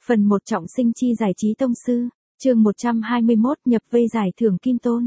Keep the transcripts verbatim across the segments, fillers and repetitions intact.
Phần một trọng sinh chi giải trí tông sư, chương một trăm hai mươi mốt nhập vây giải thưởng Kim Tôn.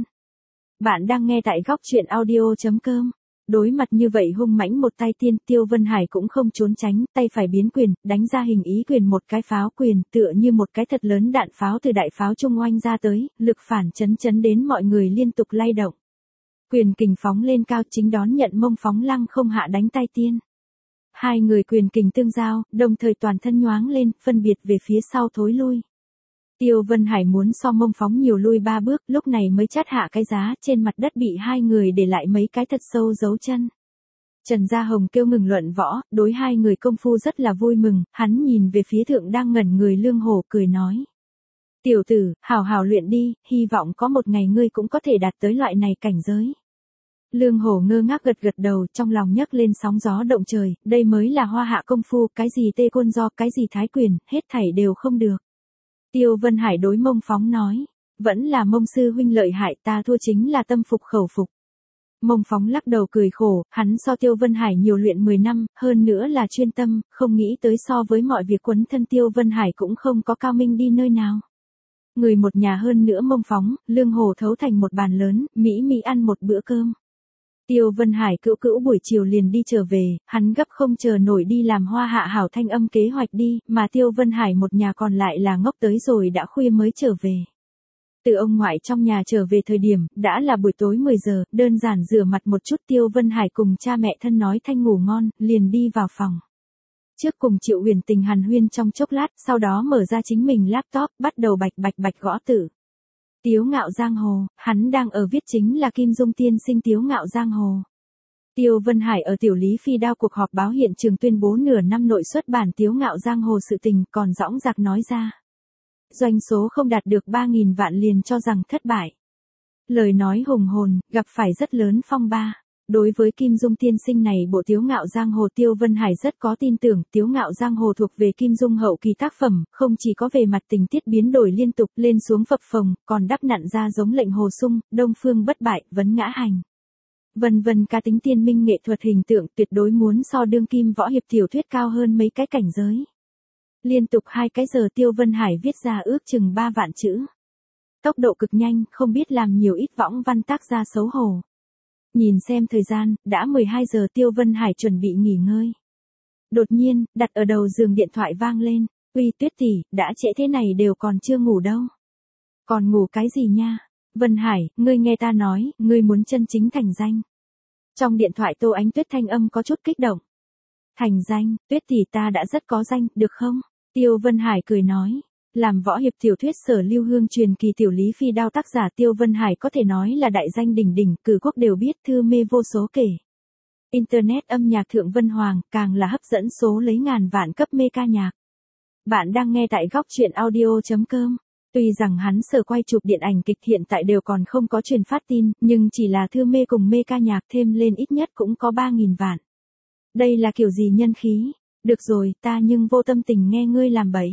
Bạn đang nghe tại góc truyện audio chấm com. Đối mặt như vậy hung mãnh một tay tiên, Tiêu Vân Hải cũng không trốn tránh, tay phải biến quyền, đánh ra hình ý quyền một cái pháo quyền, tựa như một cái thật lớn đạn pháo từ đại pháo trung oanh ra tới, lực phản chấn chấn đến mọi người liên tục lay động. Quyền kình phóng lên cao, chính đón nhận mông phóng lăng không hạ đánh tay tiên. Hai người quyền kình tương giao, đồng thời toàn thân nhoáng lên, phân biệt về phía sau thối lui. Tiêu Vân Hải muốn so mông phóng nhiều lui ba bước, lúc này mới chát hạ cái giá, trên mặt đất bị hai người để lại mấy cái thật sâu dấu chân. Trần Gia Hồng kêu ngừng luận võ, đối hai người công phu rất là vui mừng, hắn nhìn về phía thượng đang ngẩn người Lương Hổ cười nói. Tiểu tử, hào hào luyện đi, hy vọng có một ngày ngươi cũng có thể đạt tới loại này cảnh giới. Lương Hổ ngơ ngác gật gật đầu, trong lòng nhấc lên sóng gió động trời, đây mới là hoa hạ công phu, cái gì tê côn do, cái gì thái quyền, hết thảy đều không được. Tiêu Vân Hải đối mông phóng nói, vẫn là mông sư huynh lợi hại, ta thua chính là tâm phục khẩu phục. Mông phóng lắc đầu cười khổ, hắn so Tiêu Vân Hải nhiều luyện mười năm, hơn nữa là chuyên tâm, không nghĩ tới so với mọi việc quấn thân Tiêu Vân Hải cũng không có cao minh đi nơi nào. Người một nhà hơn nữa mông phóng, Lương Hổ thấu thành một bàn lớn, mỹ mỹ ăn một bữa cơm. Tiêu Vân Hải cữu cữu buổi chiều liền đi trở về, hắn gấp không chờ nổi đi làm hoa hạ hảo thanh âm kế hoạch đi, mà Tiêu Vân Hải một nhà còn lại là ngốc tới rồi đã khuya mới trở về. Từ ông ngoại trong nhà trở về thời điểm, đã là buổi tối mười giờ, đơn giản rửa mặt một chút Tiêu Vân Hải cùng cha mẹ thân nói thanh ngủ ngon, liền đi vào phòng. Trước cùng Triệu Huyền Tình hàn huyên trong chốc lát, sau đó mở ra chính mình laptop, bắt đầu bạch bạch bạch gõ tử. Tiếu ngạo giang hồ, hắn đang ở viết chính là Kim Dung tiên sinh Tiếu ngạo giang hồ. Tiêu Vân Hải ở Tiểu Lý Phi Đao cuộc họp báo hiện trường tuyên bố nửa năm nội xuất bản Tiếu ngạo giang hồ sự tình, còn dõng dạc nói ra. Doanh số không đạt được ba nghìn vạn liền cho rằng thất bại. Lời nói hùng hồn, gặp phải rất lớn phong ba. Đối với Kim Dung tiên sinh này bộ Tiếu ngạo giang hồ Tiêu Vân Hải rất có tin tưởng, Tiếu ngạo giang hồ thuộc về Kim Dung hậu kỳ tác phẩm, không chỉ có về mặt tình tiết biến đổi liên tục lên xuống phập phồng, còn đắp nặn ra giống lệnh hồ sung, đông phương bất bại, vấn ngã hành. Vân vân ca tính tiên minh nghệ thuật hình tượng tuyệt đối muốn so đương kim võ hiệp tiểu thuyết cao hơn mấy cái cảnh giới. Liên tục hai cái giờ Tiêu Vân Hải viết ra ước chừng ba vạn chữ. Tốc độ cực nhanh, không biết làm nhiều ít võng văn tác ra xấu hổ. Nhìn xem thời gian, đã mười hai giờ Tiêu Vân Hải chuẩn bị nghỉ ngơi. Đột nhiên, đặt ở đầu giường điện thoại vang lên, uy Tuyết tỷ, đã trễ thế này đều còn chưa ngủ đâu. Còn ngủ cái gì nha? Vân Hải, ngươi nghe ta nói, ngươi muốn chân chính thành danh. Trong điện thoại Tô Ánh Tuyết thanh âm có chút kích động. Thành danh, Tuyết tỷ ta đã rất có danh, được không? Tiêu Vân Hải cười nói. Làm võ hiệp tiểu thuyết Sở Lưu Hương truyền kỳ Tiểu Lý Phi Đao tác giả Tiêu Vân Hải có thể nói là đại danh đỉnh đỉnh, cử quốc đều biết, thư mê vô số kể. Internet âm nhạc thượng vân hoàng, càng là hấp dẫn số lấy ngàn vạn cấp mê ca nhạc. Bạn đang nghe tại góc truyện audio chấm com. Tuy rằng hắn sở quay chụp điện ảnh kịch hiện tại đều còn không có truyền phát tin, nhưng chỉ là thư mê cùng mê ca nhạc thêm lên ít nhất cũng có ba nghìn vạn. Đây là kiểu gì nhân khí? Được rồi, ta nhưng vô tâm tình nghe ngươi làm bậy.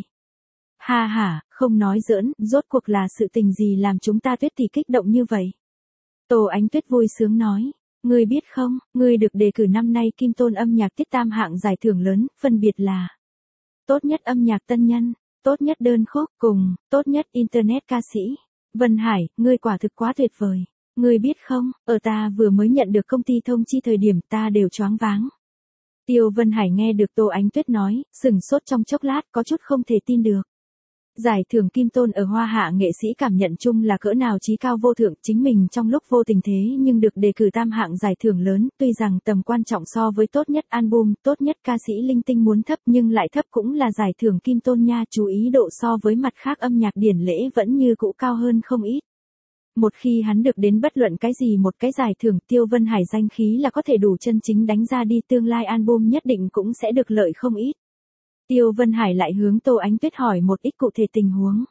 Ha ha, không nói giỡn, rốt cuộc là sự tình gì làm chúng ta Tuyết tỷ kích động như vậy? Tô Ánh Tuyết vui sướng nói, ngươi biết không, ngươi được đề cử năm nay Kim Tôn âm nhạc tiết tam hạng giải thưởng lớn, phân biệt là tốt nhất âm nhạc tân nhân, tốt nhất đơn khúc cùng tốt nhất internet ca sĩ. Vân Hải, ngươi quả thực quá tuyệt vời. Ngươi biết không, ở ta vừa mới nhận được công ty thông chi thời điểm ta đều choáng váng. Tiêu Vân Hải nghe được Tô Ánh Tuyết nói, sừng sốt trong chốc lát có chút không thể tin được. Giải thưởng Kim Tôn ở Hoa Hạ nghệ sĩ cảm nhận chung là cỡ nào chí cao vô thượng, chính mình trong lúc vô tình thế nhưng được đề cử tam hạng giải thưởng lớn, tuy rằng tầm quan trọng so với tốt nhất album, tốt nhất ca sĩ linh tinh muốn thấp nhưng lại thấp cũng là giải thưởng Kim Tôn nha, chú ý độ so với mặt khác âm nhạc điển lễ vẫn như cũ cao hơn không ít. Một khi hắn được đến bất luận cái gì một cái giải thưởng, Tiêu Vân Hải danh khí là có thể đủ chân chính đánh ra đi, tương lai album nhất định cũng sẽ được lợi không ít. Tiêu Vân Hải lại hướng Tô Ánh Tuyết hỏi một ít cụ thể tình huống.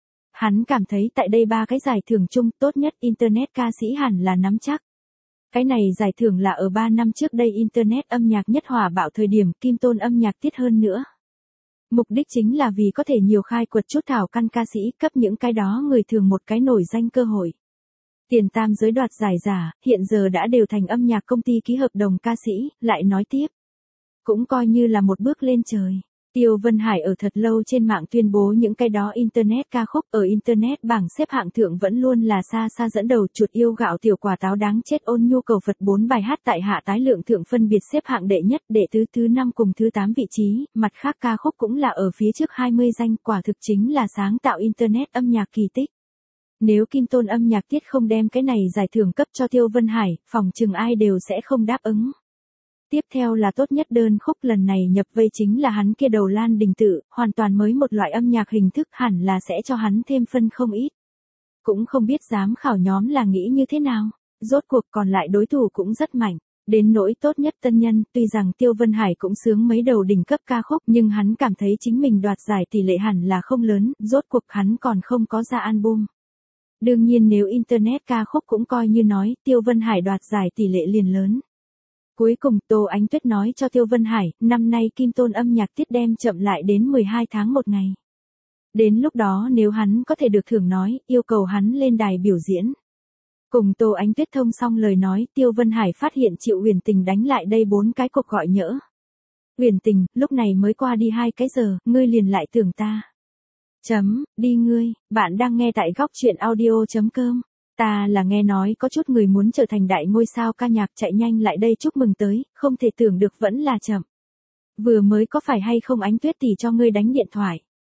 Hắn cảm thấy tại đây ba cái giải thưởng chung tốt nhất internet ca sĩ hẳn là nắm chắc. Cái này giải thưởng là ở ba năm trước đây internet âm nhạc nhất hỏa bạo thời điểm Kim Tôn âm nhạc tiết hơn nữa. Mục đích chính là vì có thể nhiều khai quật chút thảo căn ca sĩ, cấp những cái đó người thường một cái nổi danh cơ hội. Tiền tam giới đoạt giải giả, hiện giờ đã đều thành âm nhạc công ty ký hợp đồng ca sĩ, lại nói tiếp. Cũng coi như là một bước lên trời. Tiêu Vân Hải ở thật lâu trên mạng tuyên bố những cái đó Internet ca khúc ở Internet bảng xếp hạng thượng vẫn luôn là xa xa dẫn đầu. Chuột yêu gạo tiểu quả táo đáng chết ôn nhu cầu Phật bốn bài hát tại hạ tái lượng thượng phân biệt xếp hạng đệ nhất, đệ tứ, thứ năm cùng thứ tám vị trí, mặt khác ca khúc cũng là ở phía trước hai mươi danh, quả thực chính là sáng tạo Internet âm nhạc kỳ tích. Nếu Kim Tôn âm nhạc tiết không đem cái này giải thưởng cấp cho Tiêu Vân Hải, phòng chừng ai đều sẽ không đáp ứng. Tiếp theo là tốt nhất đơn khúc, lần này nhập vây chính là hắn kia đầu Lan Đình Tự, hoàn toàn mới một loại âm nhạc hình thức, hẳn là sẽ cho hắn thêm phân không ít. Cũng không biết giám khảo nhóm là nghĩ như thế nào, rốt cuộc còn lại đối thủ cũng rất mạnh. Đến nỗi tốt nhất tân nhân, tuy rằng Tiêu Vân Hải cũng sướng mấy đầu đỉnh cấp ca khúc nhưng hắn cảm thấy chính mình đoạt giải tỷ lệ hẳn là không lớn, rốt cuộc hắn còn không có ra album. Đương nhiên nếu Internet ca khúc cũng coi như nói, Tiêu Vân Hải đoạt giải tỷ lệ liền lớn. Cuối cùng Tô Ánh Tuyết nói cho Tiêu Vân Hải, năm nay Kim Tôn âm nhạc tiết đem chậm lại đến mười hai tháng một ngày. Đến lúc đó nếu hắn có thể được thưởng nói, yêu cầu hắn lên đài biểu diễn. Cùng Tô Ánh Tuyết thông xong lời nói, Tiêu Vân Hải phát hiện Triệu Uyển Tình đánh lại đây bốn cái cuộc gọi nhỡ. Uyển Tình, lúc này mới qua đi hai cái giờ, ngươi liền lại tưởng ta. Chấm, đi ngươi, bạn đang nghe tại góc truyện audio chấm com. Ta là nghe nói có chút người muốn trở thành đại ngôi sao ca nhạc chạy nhanh lại đây chúc mừng tới, không thể tưởng được vẫn là chậm. Vừa mới có phải hay không Ánh Tuyết tỷ cho ngươi đánh điện thoại?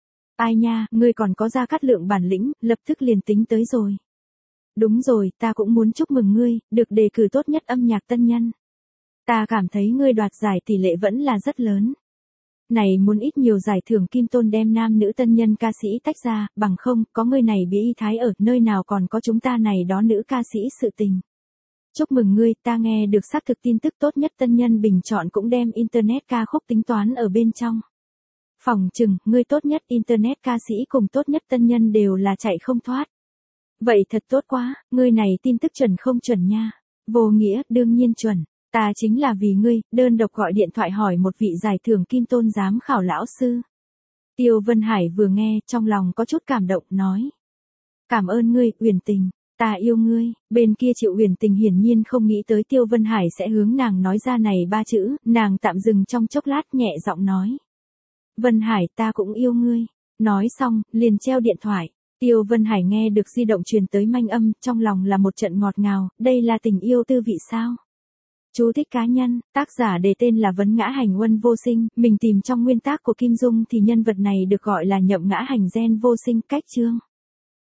Ai nha, ngươi còn có Gia Cát Lượng bản lĩnh, lập tức liền tính tới rồi. Đúng rồi, ta cũng muốn chúc mừng ngươi, được đề cử tốt nhất âm nhạc tân nhân. Ta cảm thấy ngươi đoạt giải tỷ lệ vẫn là rất lớn. Này muốn ít nhiều giải thưởng Kim Tôn đem nam nữ tân nhân ca sĩ tách ra, bằng không, có ngươi này bị y thái ở, nơi nào còn có chúng ta này đó nữ ca sĩ sự tình. Chúc mừng ngươi, ta nghe được xác thực tin tức tốt nhất tân nhân bình chọn cũng đem Internet ca khúc tính toán ở bên trong. Phòng chừng, ngươi tốt nhất Internet ca sĩ cùng tốt nhất tân nhân đều là chạy không thoát. Vậy thật tốt quá, ngươi này tin tức chuẩn không chuẩn nha. Vô nghĩa, đương nhiên chuẩn. Ta chính là vì ngươi, đơn độc gọi điện thoại hỏi một vị giải thưởng Kim Tôn giám khảo lão sư. Tiêu Vân Hải vừa nghe, trong lòng có chút cảm động, nói. Cảm ơn ngươi, Uyển Tình, ta yêu ngươi. Bên kia Triệu Uyển Tình hiển nhiên không nghĩ tới Tiêu Vân Hải sẽ hướng nàng nói ra này ba chữ, nàng tạm dừng trong chốc lát nhẹ giọng nói. Vân Hải, ta cũng yêu ngươi. Nói xong, liền treo điện thoại. Tiêu Vân Hải nghe được di động truyền tới manh âm, trong lòng là một trận ngọt ngào, đây là tình yêu tư vị sao? Chú thích cá nhân, tác giả đề tên là Vấn Ngã Hành Uân Vô Sinh, mình tìm trong nguyên tác của Kim Dung thì nhân vật này được gọi là Nhậm Ngã Hành Gen Vô Sinh, cách chương.